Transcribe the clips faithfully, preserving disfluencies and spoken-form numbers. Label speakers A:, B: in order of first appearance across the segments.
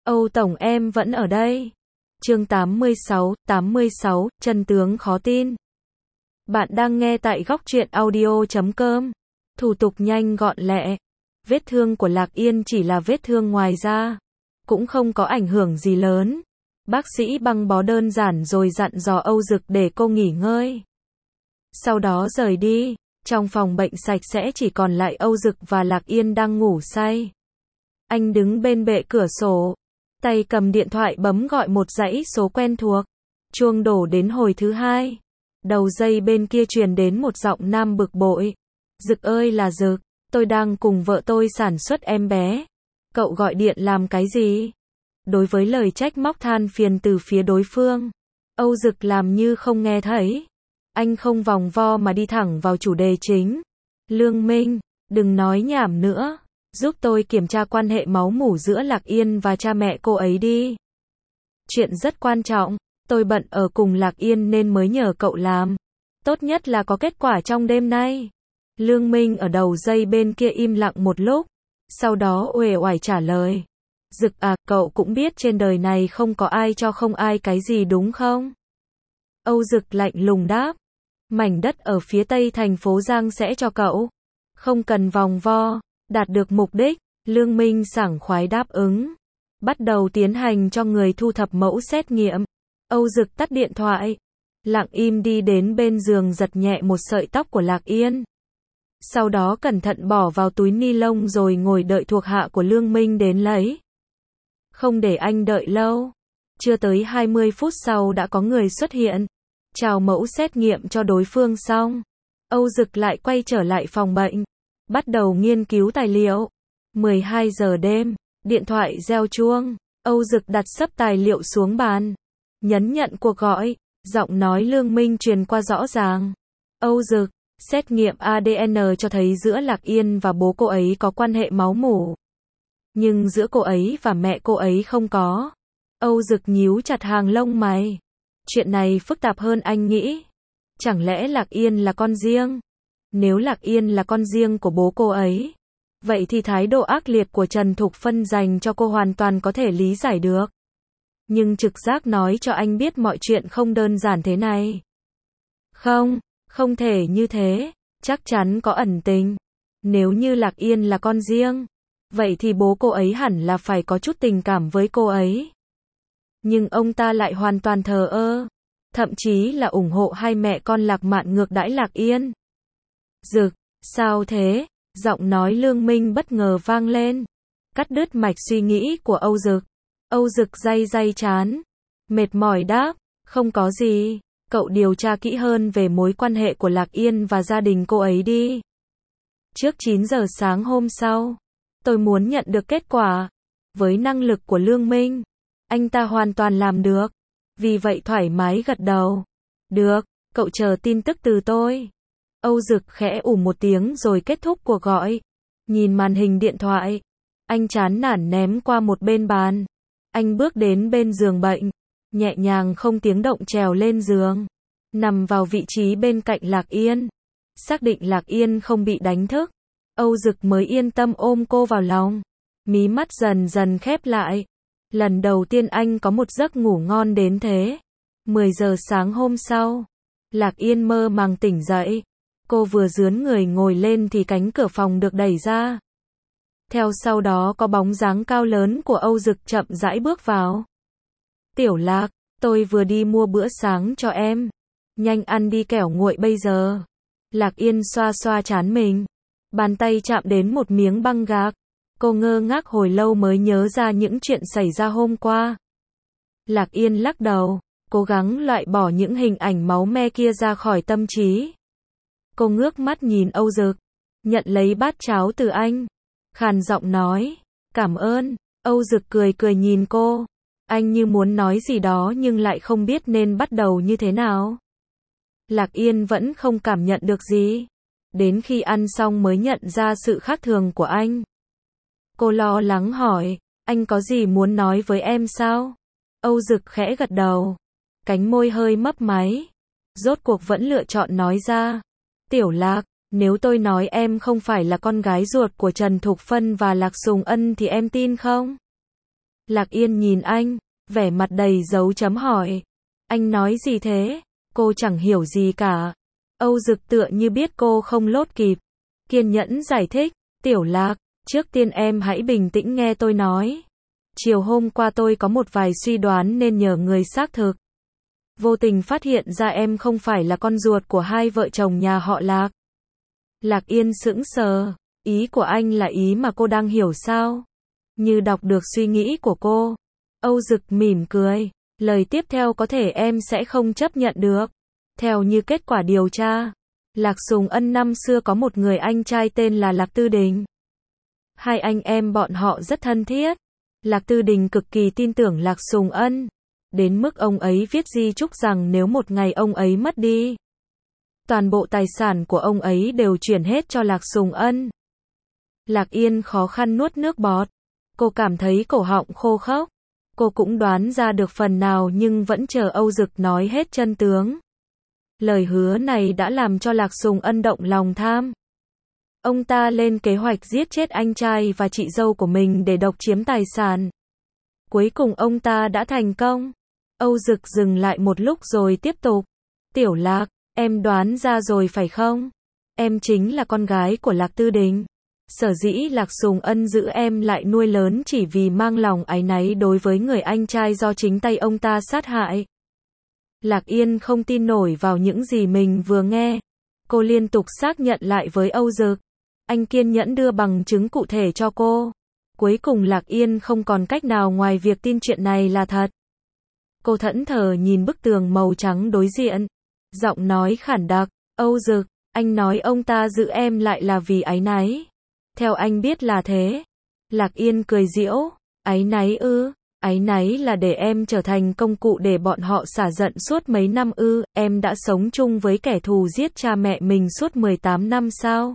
A: Âu Tổng em vẫn ở đây. Chương tám mươi sáu, tám mươi sáu, chân tướng khó tin. Bạn đang nghe tại góc truyện audio chấm com. Thủ tục nhanh gọn lẹ. Vết thương của Lạc Yên chỉ là vết thương ngoài da, cũng không có ảnh hưởng gì lớn. Bác sĩ băng bó đơn giản rồi dặn dò Âu Dực để cô nghỉ ngơi. Sau đó rời đi. Trong phòng bệnh sạch sẽ chỉ còn lại Âu Dực và Lạc Yên đang ngủ say. Anh đứng bên bệ cửa sổ, tay cầm điện thoại bấm gọi một dãy số quen thuộc. Chuông đổ đến hồi thứ hai. Đầu dây bên kia truyền đến một giọng nam bực bội. Dực ơi là Dực, tôi đang cùng vợ tôi sản xuất em bé. Cậu gọi điện làm cái gì? Đối với lời trách móc than phiền từ phía đối phương, Âu Dực làm như không nghe thấy. Anh không vòng vo mà đi thẳng vào chủ đề chính. Lương Minh, đừng nói nhảm nữa. Giúp tôi kiểm tra quan hệ máu mủ giữa Lạc Yên và cha mẹ cô ấy đi. Chuyện rất quan trọng, tôi bận ở cùng Lạc Yên nên mới nhờ cậu làm. Tốt nhất là có kết quả trong đêm nay. Lương Minh ở đầu dây bên kia im lặng một lúc, sau đó uể oải trả lời. Dực à, cậu cũng biết trên đời này không có ai cho không ai cái gì đúng không? Âu Dực lạnh lùng đáp. Mảnh đất ở phía tây thành phố Giang sẽ cho cậu. Không cần vòng vo. Đạt được mục đích, Lương Minh sảng khoái đáp ứng. Bắt đầu tiến hành cho người thu thập mẫu xét nghiệm. Âu Dực tắt điện thoại, lặng im đi đến bên giường giật nhẹ một sợi tóc của Lạc Yên. Sau đó cẩn thận bỏ vào túi ni lông rồi ngồi đợi thuộc hạ của Lương Minh đến lấy. Không để anh đợi lâu. Chưa tới hai mươi phút sau đã có người xuất hiện. Chào mẫu xét nghiệm cho đối phương xong, Âu Dực lại quay trở lại phòng bệnh. Bắt đầu nghiên cứu tài liệu. mười hai giờ đêm, điện thoại reo chuông. Âu Dực đặt sấp tài liệu xuống bàn, nhấn nhận cuộc gọi. Giọng nói Lương Minh truyền qua rõ ràng. Âu Dực, xét nghiệm a đê en cho thấy giữa Lạc Yên và bố cô ấy có quan hệ máu mủ. Nhưng giữa cô ấy và mẹ cô ấy không có. Âu Dực nhíu chặt hàng lông mày. Chuyện này phức tạp hơn anh nghĩ. Chẳng lẽ Lạc Yên là con riêng? Nếu Lạc Yên là con riêng của bố cô ấy, vậy thì thái độ ác liệt của Trần Thục Phân dành cho cô hoàn toàn có thể lý giải được. Nhưng trực giác nói cho anh biết mọi chuyện không đơn giản thế này. Không, không thể như thế, chắc chắn có ẩn tình. Nếu như Lạc Yên là con riêng, vậy thì bố cô ấy hẳn là phải có chút tình cảm với cô ấy. Nhưng ông ta lại hoàn toàn thờ ơ, thậm chí là ủng hộ hai mẹ con Lạc Mạn ngược đãi Lạc Yên. Dực, sao thế? Giọng nói Lương Minh bất ngờ vang lên, cắt đứt mạch suy nghĩ của Âu Dực. Âu Dực day day trán, mệt mỏi đáp, không có gì, cậu điều tra kỹ hơn về mối quan hệ của Lạc Yên và gia đình cô ấy đi. Trước chín giờ sáng hôm sau, tôi muốn nhận được kết quả. Với năng lực của Lương Minh, anh ta hoàn toàn làm được, vì vậy thoải mái gật đầu. Được, cậu chờ tin tức từ tôi. Âu Dực khẽ ủ một tiếng rồi kết thúc cuộc gọi. Nhìn màn hình điện thoại, anh chán nản ném qua một bên bàn. Anh bước đến bên giường bệnh, nhẹ nhàng không tiếng động trèo lên giường, nằm vào vị trí bên cạnh Lạc Yên. Xác định Lạc Yên không bị đánh thức, Âu Dực mới yên tâm ôm cô vào lòng. Mí mắt dần dần khép lại. Lần đầu tiên anh có một giấc ngủ ngon đến thế. mười giờ sáng hôm sau, Lạc Yên mơ màng tỉnh dậy. Cô vừa rướn người ngồi lên thì cánh cửa phòng được đẩy ra. Theo sau đó có bóng dáng cao lớn của Âu Dực chậm rãi bước vào. Tiểu Lạc, tôi vừa đi mua bữa sáng cho em. Nhanh ăn đi kẻo nguội bây giờ. Lạc Yên xoa xoa trán mình. Bàn tay chạm đến một miếng băng gạc. Cô ngơ ngác hồi lâu mới nhớ ra những chuyện xảy ra hôm qua. Lạc Yên lắc đầu, cố gắng loại bỏ những hình ảnh máu me kia ra khỏi tâm trí. Cô ngước mắt nhìn Âu Dực, nhận lấy bát cháo từ anh, khàn giọng nói, cảm ơn. Âu Dực cười cười nhìn cô, anh như muốn nói gì đó nhưng lại không biết nên bắt đầu như thế nào. Lạc Yên vẫn không cảm nhận được gì, đến khi ăn xong mới nhận ra sự khác thường của anh. Cô lo lắng hỏi, anh có gì muốn nói với em sao? Âu Dực khẽ gật đầu, cánh môi hơi mấp máy, rốt cuộc vẫn lựa chọn nói ra. Tiểu Lạc, nếu tôi nói em không phải là con gái ruột của Trần Thục Phân và Lạc Sùng Ân thì em tin không? Lạc Yên nhìn anh, vẻ mặt đầy dấu chấm hỏi. Anh nói gì thế? Cô chẳng hiểu gì cả. Âu Dực tựa như biết cô không lốt kịp. Kiên nhẫn giải thích, Tiểu Lạc, trước tiên em hãy bình tĩnh nghe tôi nói. Chiều hôm qua tôi có một vài suy đoán nên nhờ người xác thực. Vô tình phát hiện ra em không phải là con ruột của hai vợ chồng nhà họ Lạc. Lạc Yên sững sờ, ý của anh là ý mà cô đang hiểu sao? Như đọc được suy nghĩ của cô. Âu Dực mỉm cười, lời tiếp theo có thể em sẽ không chấp nhận được. Theo như kết quả điều tra, Lạc Sùng Ân năm xưa có một người anh trai tên là Lạc Tư Đình. Hai anh em bọn họ rất thân thiết. Lạc Tư Đình cực kỳ tin tưởng Lạc Sùng Ân, đến mức ông ấy viết di chúc rằng nếu một ngày ông ấy mất đi, toàn bộ tài sản của ông ấy đều chuyển hết cho Lạc Sùng Ân. Lạc Yên khó khăn nuốt nước bọt. Cô cảm thấy cổ họng khô khốc. Cô cũng đoán ra được phần nào nhưng vẫn chờ Âu Dực nói hết chân tướng. Lời hứa này đã làm cho Lạc Sùng Ân động lòng tham. Ông ta lên kế hoạch giết chết anh trai và chị dâu của mình để độc chiếm tài sản. Cuối cùng ông ta đã thành công. Âu Dực dừng lại một lúc rồi tiếp tục. Tiểu Lạc, em đoán ra rồi phải không? Em chính là con gái của Lạc Tư Đình. Sở dĩ Lạc Sùng Ân giữ em lại nuôi lớn chỉ vì mang lòng áy náy đối với người anh trai do chính tay ông ta sát hại. Lạc Yên không tin nổi vào những gì mình vừa nghe. Cô liên tục xác nhận lại với Âu Dực. Anh kiên nhẫn đưa bằng chứng cụ thể cho cô. Cuối cùng Lạc Yên không còn cách nào ngoài việc tin chuyện này là thật. Cô thẫn thờ nhìn bức tường màu trắng đối diện. Giọng nói khản đặc, Âu Dực, anh nói ông ta giữ em lại là vì áy náy. Theo anh biết là thế. Lạc Yên cười giễu, áy náy ư, áy náy là để em trở thành công cụ để bọn họ xả giận suốt mấy năm ư, em đã sống chung với kẻ thù giết cha mẹ mình suốt mười tám năm sao?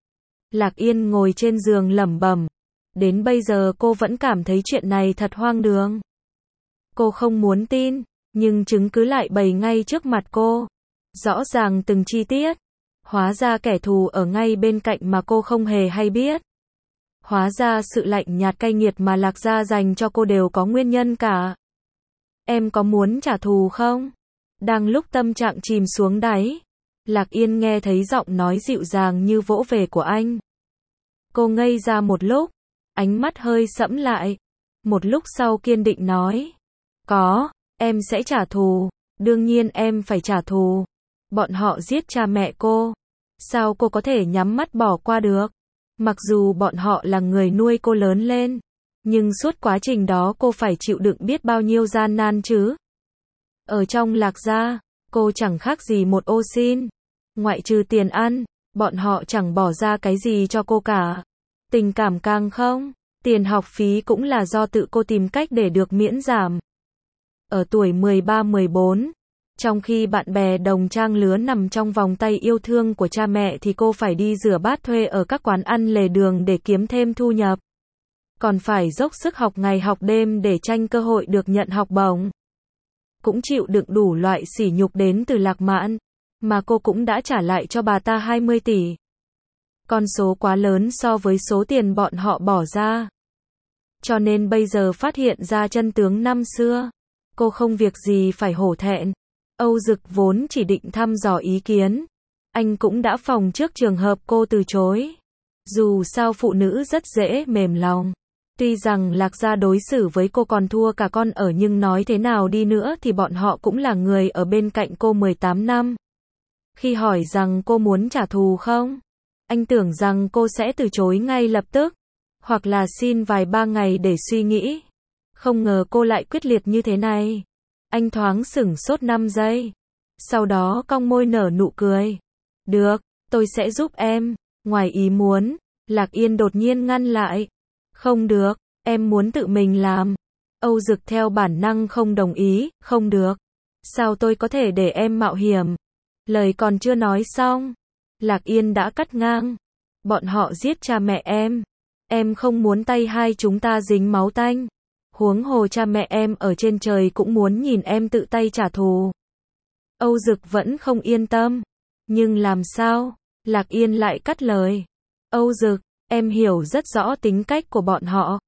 A: Lạc Yên ngồi trên giường lẩm bẩm. Đến bây giờ cô vẫn cảm thấy chuyện này thật hoang đường. Cô không muốn tin, nhưng chứng cứ lại bày ngay trước mặt cô. Rõ ràng từng chi tiết. Hóa ra kẻ thù ở ngay bên cạnh mà cô không hề hay biết. Hóa ra sự lạnh nhạt cay nghiệt mà Lạc gia dành cho cô đều có nguyên nhân cả. Em có muốn trả thù không? Đang lúc tâm trạng chìm xuống đáy, Lạc Yên nghe thấy giọng nói dịu dàng như vỗ về của anh. Cô ngây ra một lúc, ánh mắt hơi sẫm lại. Một lúc sau kiên định nói. Có, em sẽ trả thù. Đương nhiên em phải trả thù. Bọn họ giết cha mẹ cô. Sao cô có thể nhắm mắt bỏ qua được? Mặc dù bọn họ là người nuôi cô lớn lên, nhưng suốt quá trình đó cô phải chịu đựng biết bao nhiêu gian nan chứ. Ở trong Lạc gia, cô chẳng khác gì một ô xin. Ngoại trừ tiền ăn, bọn họ chẳng bỏ ra cái gì cho cô cả. Tình cảm càng không, tiền học phí cũng là do tự cô tìm cách để được miễn giảm. Ở tuổi mười ba mười bốn, trong khi bạn bè đồng trang lứa nằm trong vòng tay yêu thương của cha mẹ thì cô phải đi rửa bát thuê ở các quán ăn lề đường để kiếm thêm thu nhập. Còn phải dốc sức học ngày học đêm để tranh cơ hội được nhận học bổng. Cũng chịu đựng đủ loại sỉ nhục đến từ Lạc Mãn, mà cô cũng đã trả lại cho bà ta hai mươi tỷ. Con số quá lớn so với số tiền bọn họ bỏ ra. Cho nên bây giờ phát hiện ra chân tướng năm xưa, cô không việc gì phải hổ thẹn. Âu Dực vốn chỉ định thăm dò ý kiến. Anh cũng đã phòng trước trường hợp cô từ chối. Dù sao phụ nữ rất dễ mềm lòng. Tuy rằng Lạc gia đối xử với cô còn thua cả con ở nhưng nói thế nào đi nữa thì bọn họ cũng là người ở bên cạnh cô mười tám năm. Khi hỏi rằng cô muốn trả thù không? Anh tưởng rằng cô sẽ từ chối ngay lập tức. Hoặc là xin vài ba ngày để suy nghĩ. Không ngờ cô lại quyết liệt như thế này. Anh thoáng sửng sốt năm giây. Sau đó cong môi nở nụ cười. Được, tôi sẽ giúp em. Ngoài ý muốn, Lạc Yên đột nhiên ngăn lại. Không được, em muốn tự mình làm. Âu Dực theo bản năng không đồng ý. Không được. Sao tôi có thể để em mạo hiểm? Lời còn chưa nói xong, Lạc Yên đã cắt ngang. Bọn họ giết cha mẹ em. Em không muốn tay hai chúng ta dính máu tanh. Huống hồ cha mẹ em ở trên trời cũng muốn nhìn em tự tay trả thù. Âu Dực vẫn không yên tâm. Nhưng làm sao? Lạc Yên lại cắt lời. Âu Dực, em hiểu rất rõ tính cách của bọn họ.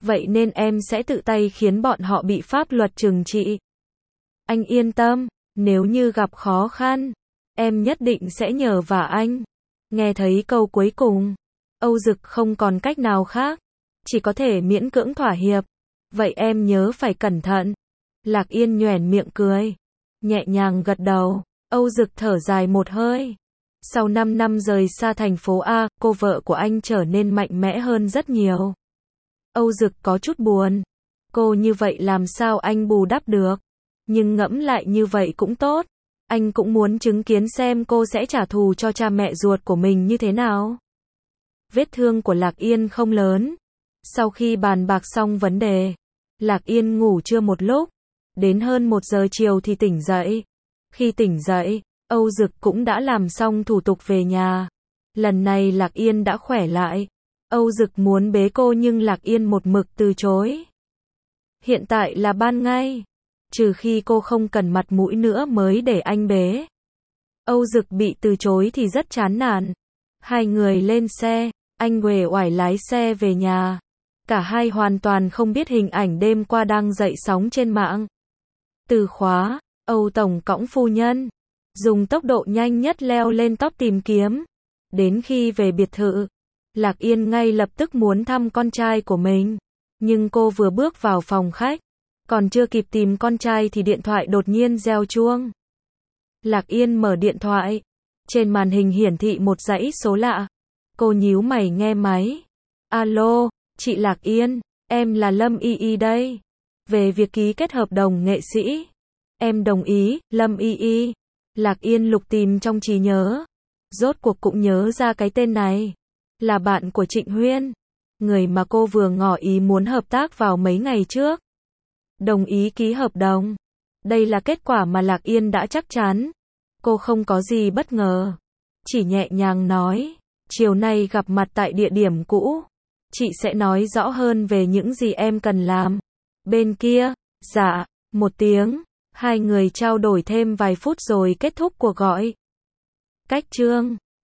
A: vậy nên em sẽ tự tay khiến bọn họ bị pháp luật trừng trị. Anh yên tâm, nếu như gặp khó khăn, em nhất định sẽ nhờ vả anh. Nghe thấy câu cuối cùng, Âu Dực không còn cách nào khác, chỉ có thể miễn cưỡng thỏa hiệp. Vậy em nhớ phải cẩn thận. Lạc Yên nhoẻn miệng cười, nhẹ nhàng gật đầu. Âu Dực thở dài một hơi. Sau năm năm rời xa thành phố A, cô vợ của anh trở nên mạnh mẽ hơn rất nhiều. Âu Dực có chút buồn. Cô như vậy làm sao anh bù đắp được? Nhưng ngẫm lại như vậy cũng tốt. Anh cũng muốn chứng kiến xem cô sẽ trả thù cho cha mẹ ruột của mình như thế nào. Vết thương của Lạc Yên không lớn. Sau khi bàn bạc xong vấn đề, Lạc Yên ngủ trưa một lúc. Đến hơn một giờ chiều thì tỉnh dậy. Khi tỉnh dậy, Âu Dực cũng đã làm xong thủ tục về nhà. Lần này Lạc Yên đã khỏe lại. Âu Dực muốn bế cô nhưng Lạc Yên một mực từ chối. Hiện tại là ban ngày. Trừ khi cô không cần mặt mũi nữa mới để anh bế. Âu Dực bị từ chối thì rất chán nản. Hai người lên xe, anh uể oải lái xe về nhà. Cả hai hoàn toàn không biết hình ảnh đêm qua đang dậy sóng trên mạng. Từ khóa, Âu Tổng cõng phu nhân, dùng tốc độ nhanh nhất leo lên top tìm kiếm. Đến khi về biệt thự, Lạc Yên ngay lập tức muốn thăm con trai của mình. Nhưng cô vừa bước vào phòng khách, còn chưa kịp tìm con trai thì điện thoại đột nhiên reo chuông. Lạc Yên mở điện thoại. Trên màn hình hiển thị một dãy số lạ. Cô nhíu mày nghe máy. Alo, chị Lạc Yên, em là Lâm Y Y đây. Về việc ký kết hợp đồng nghệ sĩ. Em đồng ý, Lâm Y Y. Lạc Yên lục tìm trong trí nhớ. Rốt cuộc cũng nhớ ra cái tên này. Là bạn của Trịnh Huyên. Người mà cô vừa ngỏ ý muốn hợp tác vào mấy ngày trước. Đồng ý ký hợp đồng. Đây là kết quả mà Lạc Yên đã chắc chắn. Cô không có gì bất ngờ. Chỉ nhẹ nhàng nói. Chiều nay gặp mặt tại địa điểm cũ. Chị sẽ nói rõ hơn về những gì em cần làm. Bên kia, dạ, một tiếng. Hai người trao đổi thêm vài phút rồi kết thúc cuộc gọi. Cách chương